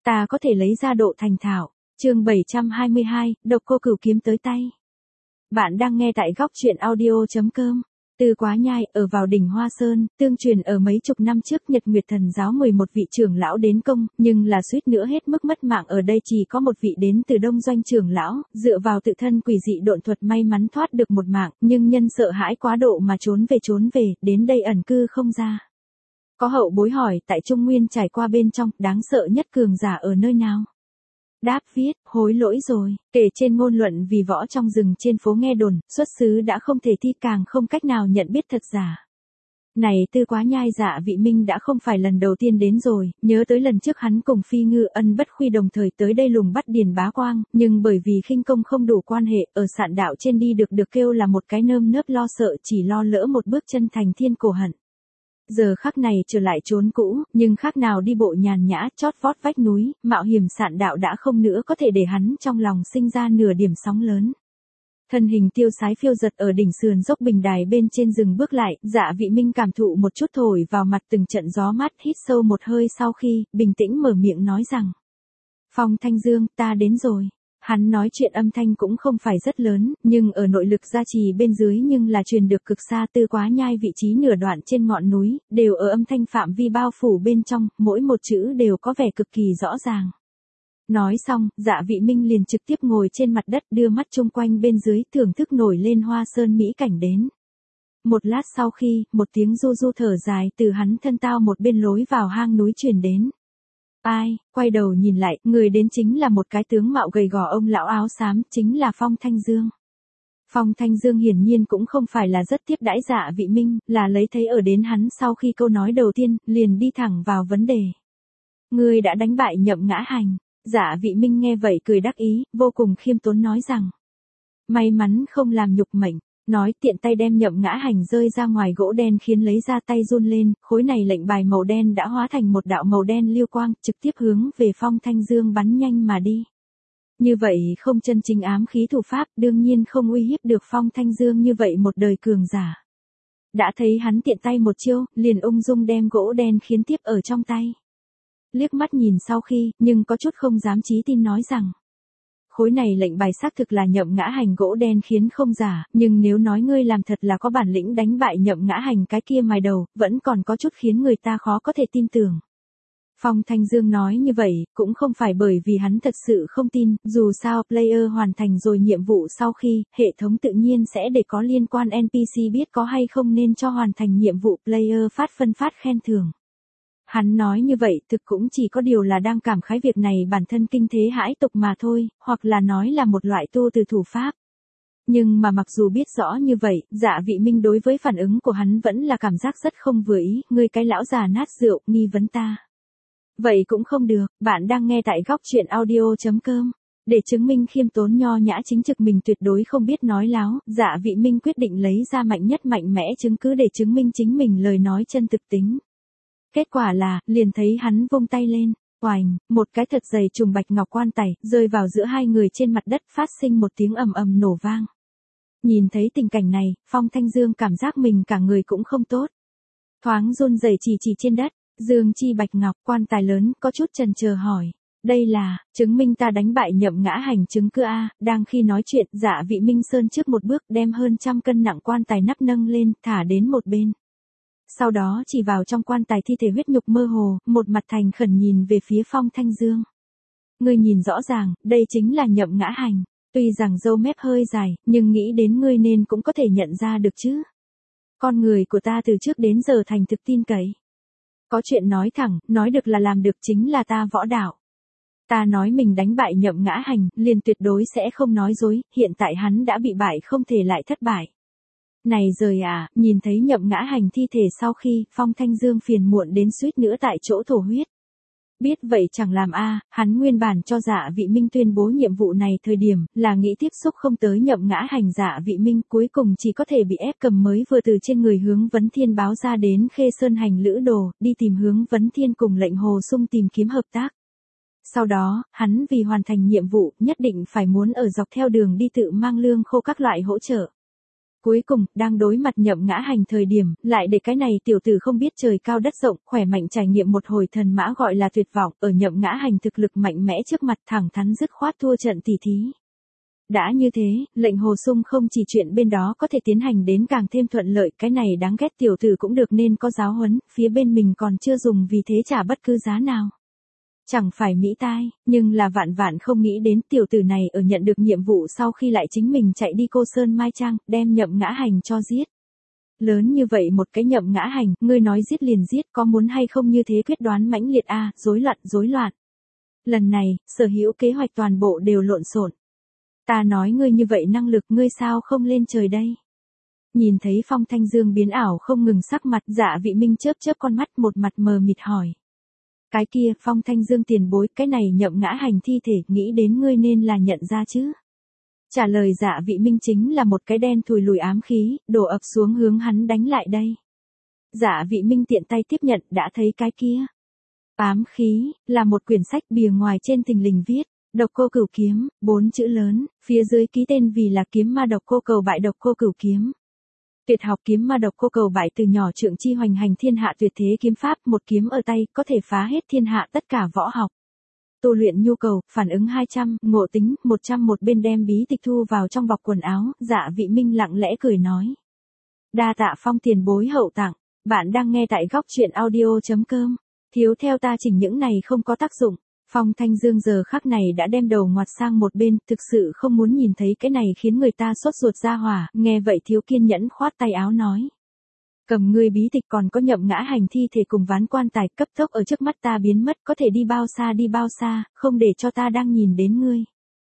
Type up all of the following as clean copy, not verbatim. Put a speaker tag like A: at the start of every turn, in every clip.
A: ta có thể lấy ra độ thành thạo. Chương 722, độc cô cửu kiếm tới tay. Bạn đang nghe tại góc truyện audio.com. Từ Quá Nhai, ở vào đỉnh Hoa Sơn, tương truyền ở mấy chục năm trước Nhật Nguyệt Thần giáo 11 vị trưởng lão đến công, nhưng là suýt nữa hết mức mất mạng. Ở đây chỉ có một vị đến từ Đông Doanh trưởng lão, dựa vào tự thân quỷ dị độn thuật may mắn thoát được một mạng, nhưng nhân sợ hãi quá độ mà trốn về, đến đây ẩn cư không ra. Có hậu bối hỏi, tại Trung Nguyên trải qua bên trong, đáng sợ nhất cường giả ở nơi nào? Đáp viết, hối lỗi rồi, kể trên ngôn luận vì võ trong rừng trên phố nghe đồn, xuất xứ đã không thể thi càng không cách nào nhận biết thật giả. Này Tư Quá Nhai Dạ Vị Minh đã không phải lần đầu tiên đến rồi, nhớ tới lần trước hắn cùng Phi Ngư Ân Bất Khuy đồng thời tới đây lùng bắt Điền Bá Quang, nhưng bởi vì khinh công không đủ quan hệ, ở sạn đạo trên đi được kêu là một cái nơm nớp lo sợ, chỉ lo lỡ một bước chân thành thiên cổ hận. Giờ khắc này trở lại trốn cũ, nhưng khác nào đi bộ nhàn nhã chót vót vách núi, mạo hiểm sạn đạo đã không nữa có thể để hắn trong lòng sinh ra nửa điểm sóng lớn. Thân hình tiêu sái phiêu giật ở đỉnh sườn dốc bình đài bên trên rừng bước lại, Dạ Vị Minh cảm thụ một chút thổi vào mặt từng trận gió mát, hít sâu một hơi sau khi, bình tĩnh mở miệng nói rằng. Phong Thanh Dương, ta đến rồi. Hắn nói chuyện âm thanh cũng không phải rất lớn, nhưng ở nội lực gia trì bên dưới nhưng là truyền được cực xa. Tư Quá Nhai vị trí nửa đoạn trên ngọn núi, đều ở âm thanh phạm vi bao phủ bên trong, mỗi một chữ đều có vẻ cực kỳ rõ ràng. Nói xong, Dạ Vị Minh liền trực tiếp ngồi trên mặt đất đưa mắt chung quanh bên dưới thưởng thức nổi lên Hoa Sơn mỹ cảnh đến. Một lát sau khi, một tiếng du du thở dài từ hắn thân tao một bên lối vào hang núi truyền đến. Ai, quay đầu nhìn lại, người đến chính là một cái tướng mạo gầy gò ông lão áo xám, chính là Phong Thanh Dương. Phong Thanh Dương hiển nhiên cũng không phải là rất tiếp đãi Dạ Vị Minh, là lấy thấy ở đến hắn sau khi câu nói đầu tiên, liền đi thẳng vào vấn đề. Ngươi đã đánh bại Nhậm Ngã Hành. Dạ Vị Minh nghe vậy cười đắc ý, vô cùng khiêm tốn nói rằng. May mắn không làm nhục mệnh. Nói tiện tay đem Nhậm Ngã Hành rơi ra ngoài gỗ đen khiến lấy ra tay run lên, khối này lệnh bài màu đen đã hóa thành một đạo màu đen lưu quang, trực tiếp hướng về Phong Thanh Dương bắn nhanh mà đi. Như vậy không chân chính ám khí thủ pháp, đương nhiên không uy hiếp được Phong Thanh Dương như vậy một đời cường giả. Đã thấy hắn tiện tay một chiêu, liền ung dung đem gỗ đen khiến tiếp ở trong tay. Liếc mắt nhìn sau khi, nhưng có chút không dám chí tin nói rằng. Khối này lệnh bài xác thực là Nhậm Ngã Hành gỗ đen khiến không giả, nhưng nếu nói ngươi làm thật là có bản lĩnh đánh bại Nhậm Ngã Hành cái kia mài đầu, vẫn còn có chút khiến người ta khó có thể tin tưởng. Phong Thanh Dương nói như vậy, cũng không phải bởi vì hắn thật sự không tin, dù sao player hoàn thành rồi nhiệm vụ sau khi, hệ thống tự nhiên sẽ để có liên quan NPC biết có hay không nên cho hoàn thành nhiệm vụ player phân phát khen thưởng. Hắn nói như vậy thực cũng chỉ có điều là đang cảm khái việc này bản thân kinh thế hãi tục mà thôi, hoặc là nói là một loại tu từ thủ pháp. Nhưng mà mặc dù biết rõ như vậy, Dạ Vị Minh đối với phản ứng của hắn vẫn là cảm giác rất không vừa ý, ngươi cái lão già nát rượu, nghi vấn ta. Vậy cũng không được, bạn đang nghe tại góc truyện audio.com. Để chứng minh khiêm tốn nho nhã chính trực mình tuyệt đối không biết nói láo, Dạ Vị Minh quyết định lấy ra mạnh nhất mạnh mẽ chứng cứ để chứng minh chính mình lời nói chân thực tính. Kết quả là, liền thấy hắn vung tay lên, oành, một cái thật dày trùng bạch ngọc quan tài, rơi vào giữa hai người trên mặt đất phát sinh một tiếng ầm ầm nổ vang. Nhìn thấy tình cảnh này, Phong Thanh Dương cảm giác mình cả người cũng không tốt. Thoáng run rẩy chỉ trên đất, Dương chi bạch ngọc quan tài lớn, có chút chần chờ hỏi. Đây là, chứng minh ta đánh bại Nhậm Ngã Hành chứng cứ A. Đang khi nói chuyện, Dạ Vị Minh sơn trước một bước đem hơn 100 cân nặng quan tài nắp nâng lên, thả đến một bên. Sau đó chỉ vào trong quan tài thi thể huyết nhục mơ hồ, một mặt thành khẩn nhìn về phía Phong Thanh Dương. Ngươi nhìn rõ ràng, đây chính là Nhậm Ngã Hành. Tuy rằng râu mép hơi dài, nhưng nghĩ đến ngươi nên cũng có thể nhận ra được chứ. Con người của ta từ trước đến giờ thành thực tin cậy. Có chuyện nói thẳng, nói được là làm được chính là ta võ đạo. Ta nói mình đánh bại Nhậm Ngã Hành, liền tuyệt đối sẽ không nói dối, hiện tại hắn đã bị bại không thể lại thất bại. Này rời à, nhìn thấy Nhậm Ngã Hành thi thể sau khi, Phong Thanh Dương phiền muộn đến suýt nữa tại chỗ thổ huyết. Biết vậy chẳng làm a, hắn nguyên bản cho Dạ Vị Minh tuyên bố nhiệm vụ này thời điểm, là nghĩ tiếp xúc không tới Nhậm Ngã Hành. Dạ Vị Minh cuối cùng chỉ có thể bị ép cầm mới vừa từ trên người Hướng Vấn Thiên báo ra đến Khê Sơn hành lữ đồ, đi tìm Hướng Vấn Thiên cùng lệnh Hồ Sung tìm kiếm hợp tác. Sau đó, hắn vì hoàn thành nhiệm vụ, nhất định phải muốn ở dọc theo đường đi tự mang lương khô các loại hỗ trợ. Cuối cùng, đang đối mặt Nhậm Ngã Hành thời điểm, lại để cái này tiểu tử không biết trời cao đất rộng, khỏe mạnh trải nghiệm một hồi thần mã gọi là tuyệt vọng, ở Nhậm Ngã Hành thực lực mạnh mẽ trước mặt thẳng thắn dứt khoát thua trận tỉ thí. Đã như thế, lệnh Hồ Sung không chỉ chuyện bên đó có thể tiến hành đến càng thêm thuận lợi, cái này đáng ghét tiểu tử cũng được nên có giáo huấn, phía bên mình còn chưa dùng vì thế trả bất cứ giá nào. Chẳng phải mỹ tai, nhưng là vạn vạn không nghĩ đến tiểu tử này ở nhận được nhiệm vụ sau khi lại chính mình chạy đi Cô Sơn Mai Trang, đem Nhậm Ngã Hành cho giết. Lớn như vậy một cái Nhậm Ngã Hành, ngươi nói giết liền giết, có muốn hay không như thế quyết đoán mãnh liệt a, rối loạn. Lần này, sở hữu kế hoạch toàn bộ đều lộn xộn. Ta nói ngươi như vậy năng lực ngươi sao không lên trời đây? Nhìn thấy Phong Thanh Dương biến ảo không ngừng sắc mặt, Dạ Vị Minh chớp con mắt một mặt mờ mịt hỏi. Cái kia, Phong Thanh Dương tiền bối, cái này Nhậm Ngã Hành thi thể, nghĩ đến ngươi nên là nhận ra chứ? Trả lời Dạ Vị Minh chính là một cái đen thùi lùi ám khí, đổ ập xuống hướng hắn đánh lại đây. Dạ Vị Minh tiện tay tiếp nhận, đã thấy cái kia. Ám khí, là một quyển sách bìa ngoài trên thình lình viết. Độc Cô Cửu Kiếm, 4 chữ lớn, phía dưới ký tên vì là kiếm ma Độc Cô Cầu bại Độc Cô Cửu Kiếm. Tuyệt học kiếm ma Độc Cô Cầu bại từ nhỏ trượng chi hoành hành thiên hạ tuyệt thế kiếm pháp, một kiếm ở tay, có thể phá hết thiên hạ tất cả võ học. Tu luyện nhu cầu, phản ứng 200, ngộ tính, 100 một bên đem bí tịch thu vào trong bọc quần áo, Dạ Vị Minh lặng lẽ cười nói. Đa tạ Phong tiền bối hậu tặng, bạn đang nghe tại góc truyện audio.com, thiếu theo ta chỉnh những này không có tác dụng. Phong Thanh Dương giờ khắc này đã đem đầu ngoặt sang một bên, thực sự không muốn nhìn thấy cái này khiến người ta sốt ruột ra hỏa, nghe vậy thiếu kiên nhẫn khoát tay áo nói. Cầm ngươi bí tịch còn có Nhậm Ngã Hành thi thể cùng ván quan tài cấp tốc ở trước mắt ta biến mất, có thể đi bao xa, không để cho ta đang nhìn đến ngươi.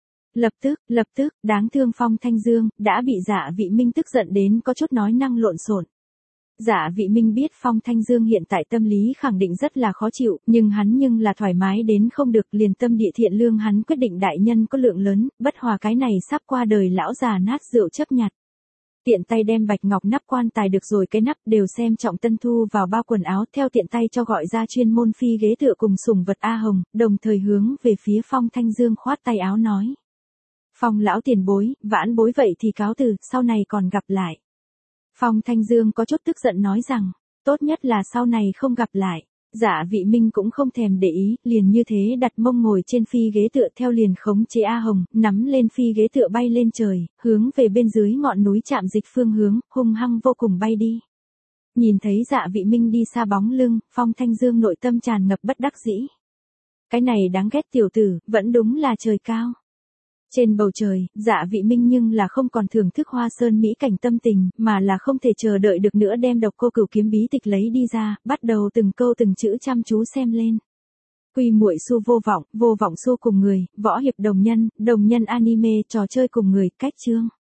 A: Lập tức, đáng thương Phong Thanh Dương, đã bị Dạ Vị Minh tức giận đến có chút nói năng lộn xộn. Dạ Vị Minh biết Phong Thanh Dương hiện tại tâm lý khẳng định rất là khó chịu, nhưng hắn là thoải mái đến không được, liền tâm địa thiện lương hắn quyết định đại nhân có lượng lớn, bất hòa cái này sắp qua đời lão già nát rượu chấp nhặt. Tiện tay đem bạch ngọc nắp quan tài được rồi cái nắp đều xem trọng tân thu vào bao quần áo, theo tiện tay cho gọi ra chuyên môn phi ghế tựa cùng sủng vật A Hồng, đồng thời hướng về phía Phong Thanh Dương khoát tay áo nói. Phong lão tiền bối, vãn bối vậy thì cáo từ, sau này còn gặp lại. Phong Thanh Dương có chút tức giận nói rằng, tốt nhất là sau này không gặp lại. Dạ Vị Minh cũng không thèm để ý, liền như thế đặt mông ngồi trên phi ghế tựa theo liền khống chế A Hồng, nắm lên phi ghế tựa bay lên trời, hướng về bên dưới ngọn núi Trạm Dịch phương hướng, hung hăng vô cùng bay đi. Nhìn thấy Dạ Vị Minh đi xa bóng lưng, Phong Thanh Dương nội tâm tràn ngập bất đắc dĩ. Cái này đáng ghét tiểu tử, vẫn đúng là trời cao. Trên bầu trời, Dạ Vị Minh nhưng là không còn thưởng thức hoa sơn mỹ cảnh tâm tình, mà là không thể chờ đợi được nữa đem Độc Cô Cửu Kiếm bí tịch lấy đi ra, bắt đầu từng câu từng chữ chăm chú xem lên. Quy muội su vô vọng su cùng người, võ hiệp đồng nhân anime, trò chơi cùng người, cách chương.